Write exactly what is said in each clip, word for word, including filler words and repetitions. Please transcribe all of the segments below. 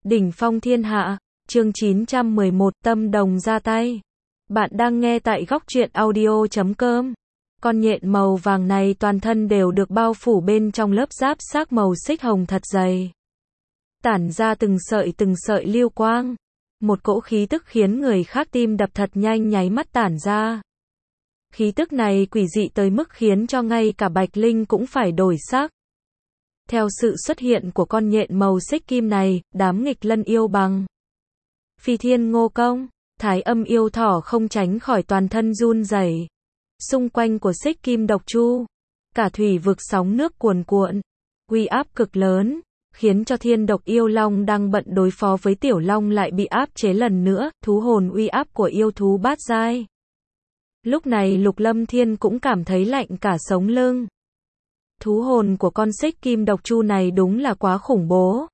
Đỉnh phong thiên hạ, chương chín trăm mười một, tâm đồng ra tay. Bạn đang nghe tại góc truyện audio chấm com. Con nhện màu vàng này toàn thân đều được bao phủ bên trong lớp giáp xác màu xích hồng thật dày. Tản ra từng sợi từng sợi lưu quang. Một cỗ khí tức khiến người khác tim đập thật nhanh nháy mắt tản ra. Khí tức này quỷ dị tới mức khiến cho ngay cả Bạch Linh cũng phải đổi sắc. Theo sự xuất hiện của con nhện màu xích kim này, đám nghịch lân yêu bằng Phi Thiên Ngô Công, Thái Âm yêu thỏ không tránh khỏi toàn thân run rẩy. Xung quanh của xích kim độc chu, cả thủy vực sóng nước cuồn cuộn, uy áp cực lớn, khiến cho thiên độc yêu long đang bận đối phó với tiểu long lại bị áp chế lần nữa, thú hồn uy áp của yêu thú bát giai. Lúc này Lục Lâm Thiên cũng cảm thấy lạnh cả sống lưng. Thú hồn của con xích kim độc chu này đúng là quá khủng bố.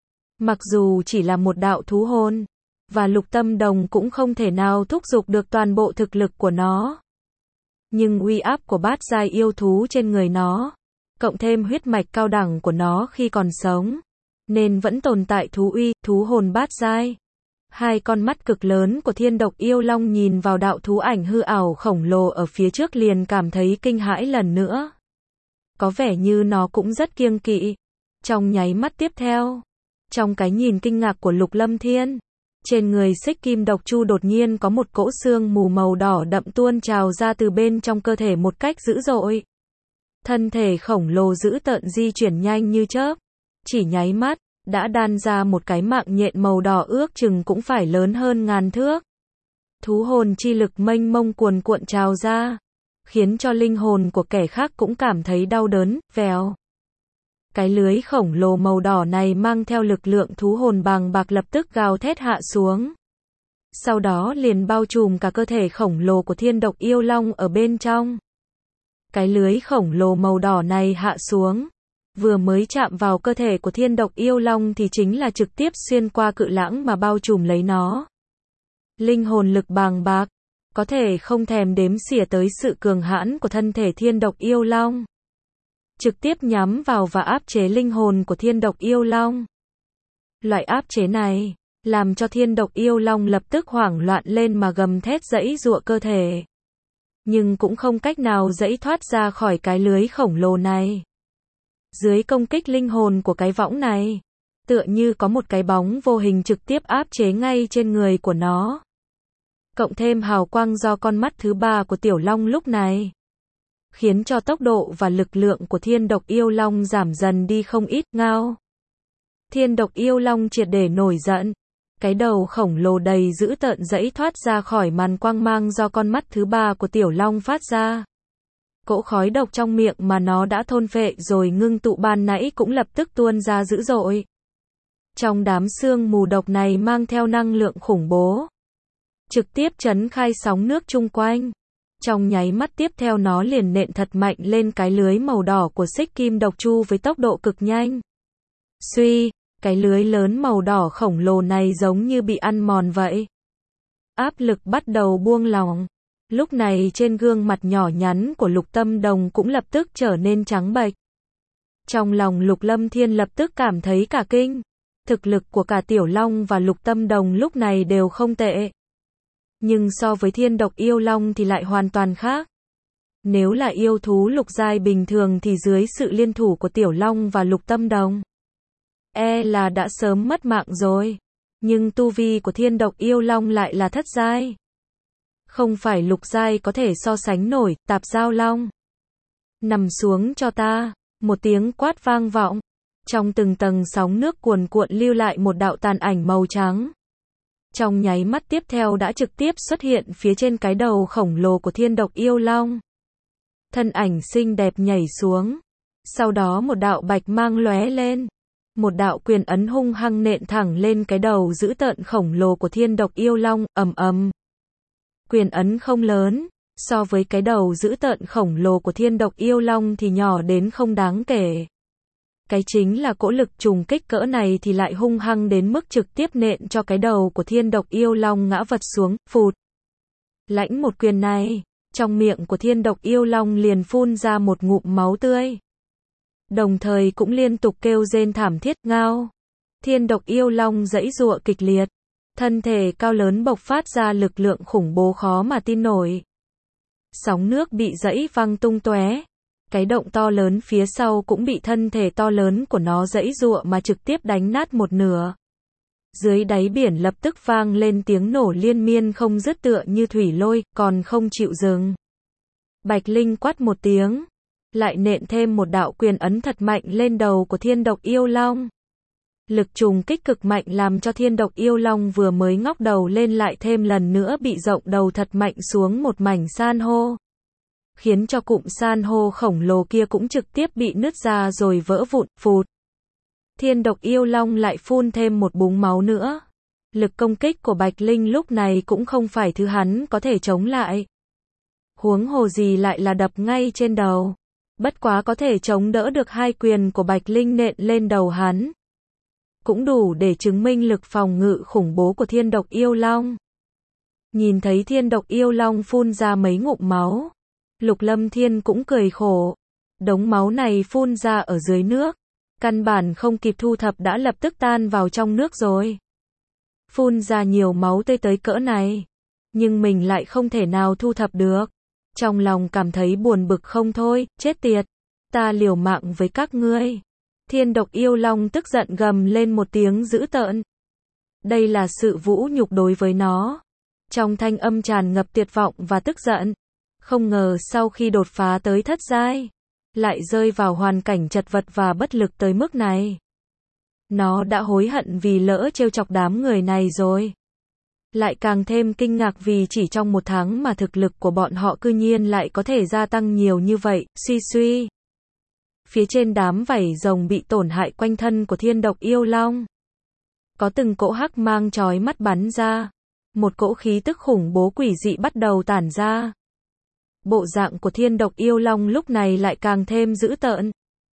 Mặc dù chỉ là một đạo thú hồn, và Lục Tâm Đồng cũng không thể nào thúc giục được toàn bộ thực lực của nó. Nhưng uy áp của bát giai yêu thú trên người nó, cộng thêm huyết mạch cao đẳng của nó khi còn sống, nên vẫn tồn tại thú uy, thú hồn bát giai. Hai con mắt cực lớn của thiên độc yêu long nhìn vào đạo thú ảnh hư ảo khổng lồ ở phía trước liền cảm thấy kinh hãi lần nữa. Có vẻ như nó cũng rất kiêng kỵ. Trong nháy mắt tiếp theo, trong cái nhìn kinh ngạc của Lục Lâm Thiên, trên người xích kim độc chu đột nhiên có một cỗ xương mù màu đỏ đậm tuôn trào ra từ bên trong cơ thể một cách dữ dội. Thân thể khổng lồ dữ tợn di chuyển nhanh như chớp, chỉ nháy mắt, đã đan ra một cái mạng nhện màu đỏ ước chừng cũng phải lớn hơn ngàn thước. Thú hồn chi lực mênh mông cuồn cuộn trào ra, khiến cho linh hồn của kẻ khác cũng cảm thấy đau đớn, vèo. Cái lưới khổng lồ màu đỏ này mang theo lực lượng thú hồn bàng bạc lập tức gào thét hạ xuống. Sau đó liền bao trùm cả cơ thể khổng lồ của thiên độc yêu long ở bên trong. Cái lưới khổng lồ màu đỏ này hạ xuống, vừa mới chạm vào cơ thể của thiên độc yêu long thì chính là trực tiếp xuyên qua cự lãng mà bao trùm lấy nó. Linh hồn lực bàng bạc, có thể không thèm đếm xỉa tới sự cường hãn của thân thể thiên độc yêu long. Trực tiếp nhắm vào và áp chế linh hồn của thiên độc yêu long. Loại áp chế này, làm cho thiên độc yêu long lập tức hoảng loạn lên mà gầm thét giãy giụa cơ thể. Nhưng cũng không cách nào giãy thoát ra khỏi cái lưới khổng lồ này. Dưới công kích linh hồn của cái võng này, tựa như có một cái bóng vô hình trực tiếp áp chế ngay trên người của nó. Cộng thêm hào quang do con mắt thứ ba của tiểu long lúc này, khiến cho tốc độ và lực lượng của thiên độc yêu long giảm dần đi không ít, ngao. Thiên độc yêu long triệt để nổi giận, cái đầu khổng lồ đầy dữ tợn giãy thoát ra khỏi màn quang mang do con mắt thứ ba của tiểu long phát ra. Cỗ khói độc trong miệng mà nó đã thôn phệ rồi ngưng tụ ban nãy cũng lập tức tuôn ra dữ dội. Trong đám sương mù độc này mang theo năng lượng khủng bố, trực tiếp chấn khai sóng nước chung quanh. Trong nháy mắt tiếp theo nó liền nện thật mạnh lên cái lưới màu đỏ của xích kim độc chu với tốc độ cực nhanh. Suy, cái lưới lớn màu đỏ khổng lồ này giống như bị ăn mòn vậy. Áp lực bắt đầu buông lỏng. Lúc này trên gương mặt nhỏ nhắn của Lục Tâm Đồng cũng lập tức trở nên trắng bệch. Trong lòng Lục Lâm Thiên lập tức cảm thấy cả kinh. Thực lực của cả Tiểu Long và Lục Tâm Đồng lúc này đều không tệ. Nhưng so với thiên độc yêu long thì lại hoàn toàn khác. Nếu là yêu thú lục giai bình thường thì dưới sự liên thủ của Tiểu Long và Lục Tâm Đồng, e là đã sớm mất mạng rồi. Nhưng tu vi của thiên độc yêu long lại là thất giai. Không phải lục giai có thể so sánh nổi, Tạp Giao Long. Nằm xuống cho ta, một tiếng quát vang vọng. Trong từng tầng sóng nước cuồn cuộn lưu lại một đạo tàn ảnh màu trắng. Trong nháy mắt tiếp theo đã trực tiếp xuất hiện phía trên cái đầu khổng lồ của thiên độc yêu long. Thân ảnh xinh đẹp nhảy xuống. Sau đó một đạo bạch mang lóe lên. Một đạo quyền ấn hung hăng nện thẳng lên cái đầu dữ tợn khổng lồ của thiên độc yêu long, ầm ầm. Quyền ấn không lớn, so với cái đầu dữ tợn khổng lồ của thiên độc yêu long thì nhỏ đến không đáng kể. Cái chính là cỗ lực trùng kích cỡ này thì lại hung hăng đến mức trực tiếp nện cho cái đầu của thiên độc yêu long ngã vật xuống, phụt. Lãnh một quyền này, trong miệng của thiên độc yêu long liền phun ra một ngụm máu tươi. Đồng thời cũng liên tục kêu rên thảm thiết, ngao. Thiên độc yêu long giãy giụa kịch liệt. Thân thể cao lớn bộc phát ra lực lượng khủng bố khó mà tin nổi. Sóng nước bị giãy văng tung tóe. Cái động to lớn phía sau cũng bị thân thể to lớn của nó giãy giụa mà trực tiếp đánh nát một nửa. Dưới đáy biển lập tức vang lên tiếng nổ liên miên không dứt tựa như thủy lôi, còn không chịu dừng. Bạch Linh quát một tiếng, lại nện thêm một đạo quyền ấn thật mạnh lên đầu của thiên độc yêu long. Lực trùng kích cực mạnh làm cho thiên độc yêu long vừa mới ngóc đầu lên lại thêm lần nữa bị rộng đầu thật mạnh xuống một mảnh san hô. Khiến cho cụm san hô khổng lồ kia cũng trực tiếp bị nứt ra rồi vỡ vụn, phụt. Thiên độc yêu long lại phun thêm một búng máu nữa. Lực công kích của Bạch Linh lúc này cũng không phải thứ hắn có thể chống lại. Huống hồ gì lại là đập ngay trên đầu. Bất quá có thể chống đỡ được hai quyền của Bạch Linh nện lên đầu hắn. Cũng đủ để chứng minh lực phòng ngự khủng bố của thiên độc yêu long. Nhìn thấy thiên độc yêu long phun ra mấy ngụm máu. Lục Lâm Thiên cũng cười khổ. Đống máu này phun ra ở dưới nước. Căn bản không kịp thu thập đã lập tức tan vào trong nước rồi. Phun ra nhiều máu tươi tới cỡ này. Nhưng mình lại không thể nào thu thập được. Trong lòng cảm thấy buồn bực không thôi, chết tiệt. Ta liều mạng với các ngươi. Thiên độc yêu long tức giận gầm lên một tiếng dữ tợn. Đây là sự vũ nhục đối với nó. Trong thanh âm tràn ngập tuyệt vọng và tức giận. Không ngờ sau khi đột phá tới thất giai, lại rơi vào hoàn cảnh chật vật và bất lực tới mức này. Nó đã hối hận vì lỡ trêu chọc đám người này rồi. Lại càng thêm kinh ngạc vì chỉ trong một tháng mà thực lực của bọn họ cư nhiên lại có thể gia tăng nhiều như vậy, suy suy. Phía trên đám vảy rồng bị tổn hại quanh thân của thiên độc yêu long. Có từng cỗ hắc mang chói mắt bắn ra. Một cỗ khí tức khủng bố quỷ dị bắt đầu tản ra. Bộ dạng của thiên độc yêu long lúc này lại càng thêm dữ tợn.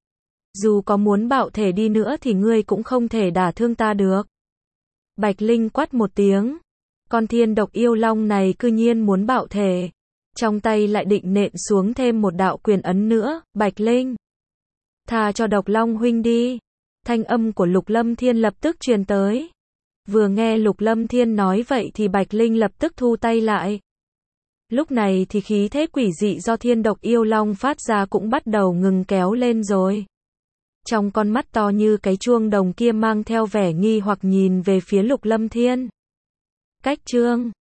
Dù có muốn bạo thể đi nữa thì ngươi cũng không thể đả thương ta được. Bạch Linh quát một tiếng. Con thiên độc yêu long này cư nhiên muốn bạo thể. Trong tay lại định nện xuống thêm một đạo quyền ấn nữa. Bạch Linh, tha cho độc long huynh đi. Thanh âm của Lục Lâm Thiên lập tức truyền tới. Vừa nghe Lục Lâm Thiên nói vậy thì Bạch Linh lập tức thu tay lại. Lúc này thì khí thế quỷ dị do thiên độc yêu long phát ra cũng bắt đầu ngừng kéo lên rồi. Trong con mắt to như cái chuông đồng kia mang theo vẻ nghi hoặc nhìn về phía Lục Lâm Thiên. Cách chương